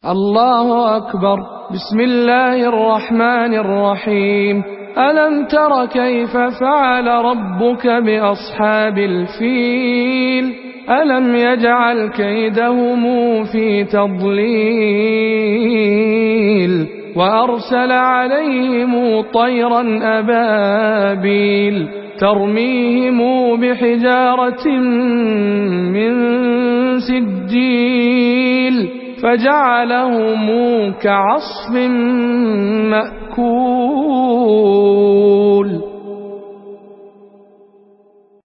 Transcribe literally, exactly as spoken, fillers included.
الله أكبر. بسم الله الرحمن الرحيم. ألم تر كيف فعل ربك بأصحاب الفيل؟ ألم يجعل كيدهم في تضليل وأرسل عليهم طيرا أبابيل ترميهم بحجارة من سجيل فجعلهم كعصف مأكول.